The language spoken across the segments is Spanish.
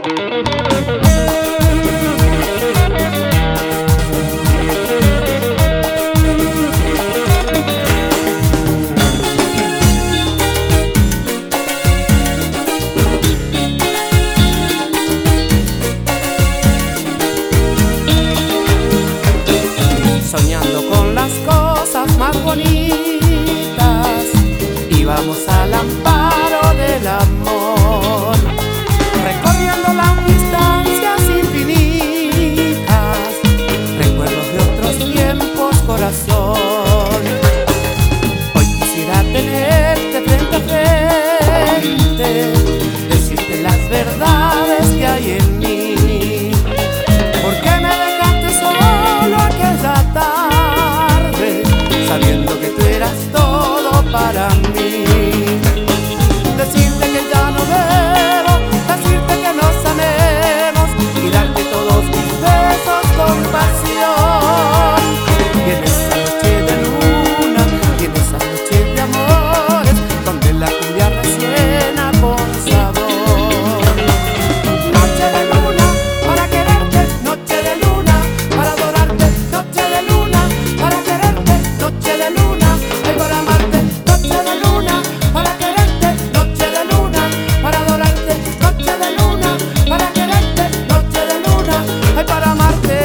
Soñando con las cosas más bonitas, íbamos al amparo del amor, recorriendo las distancias infinitas, recuerdos de otros tiempos, corazón. Hoy quisiera tenerte frente a frente, decirte las verdades que hay en mí. ¿Por qué me dejaste solo aquella tarde, sabiendo que tú eras todo para mí? Decirte que ya no debo, decirte que nos amemos y darte todos mis besos con pasión. Y en esa noche de luna, y en esa noche de amores, donde la cumbia resuena con sabor. Noche de luna para quererte, noche de luna para adorarte, noche de luna para quererte, noche de luna ay para amarte, noche de luna para quererte, noche de luna para adorarte, noche de luna para quererte, noche de luna ay para amarte.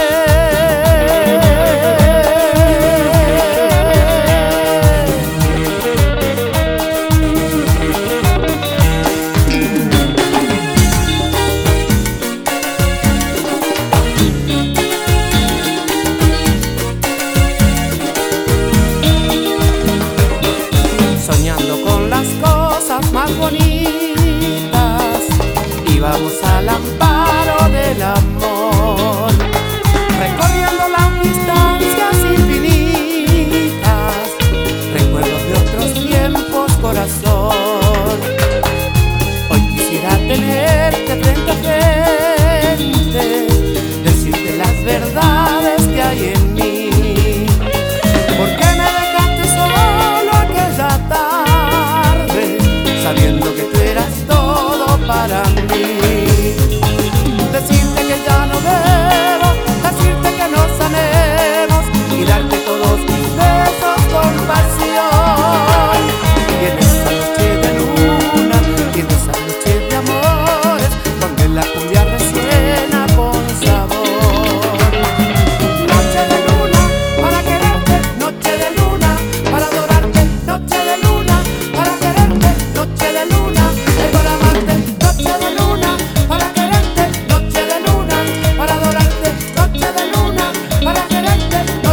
Soñando con las cosas más bonitas, íbamos al amparo del amor, recorriendo las distancias infinitas, recuerdos de otros tiempos, corazón. Hoy quisiera tenerte frente a frente, decirte las verdades que hay en mí. ¿Por qué me dejaste solo aquella tarde, sabiendo que tú eras todo para mí? Decirte que ya no debo, decirte que nos amemos y darte todos mis besos con pasión. Y en esa noche de luna, y en esa noche de amores, donde la cumbia resuena con sabor. Noche de luna para quererte, noche de luna para adorarte, noche de luna para quererte, noche de luna ay para amarte, noche de luna para quererte, noche de luna para adorarte, noche de luna para quererte.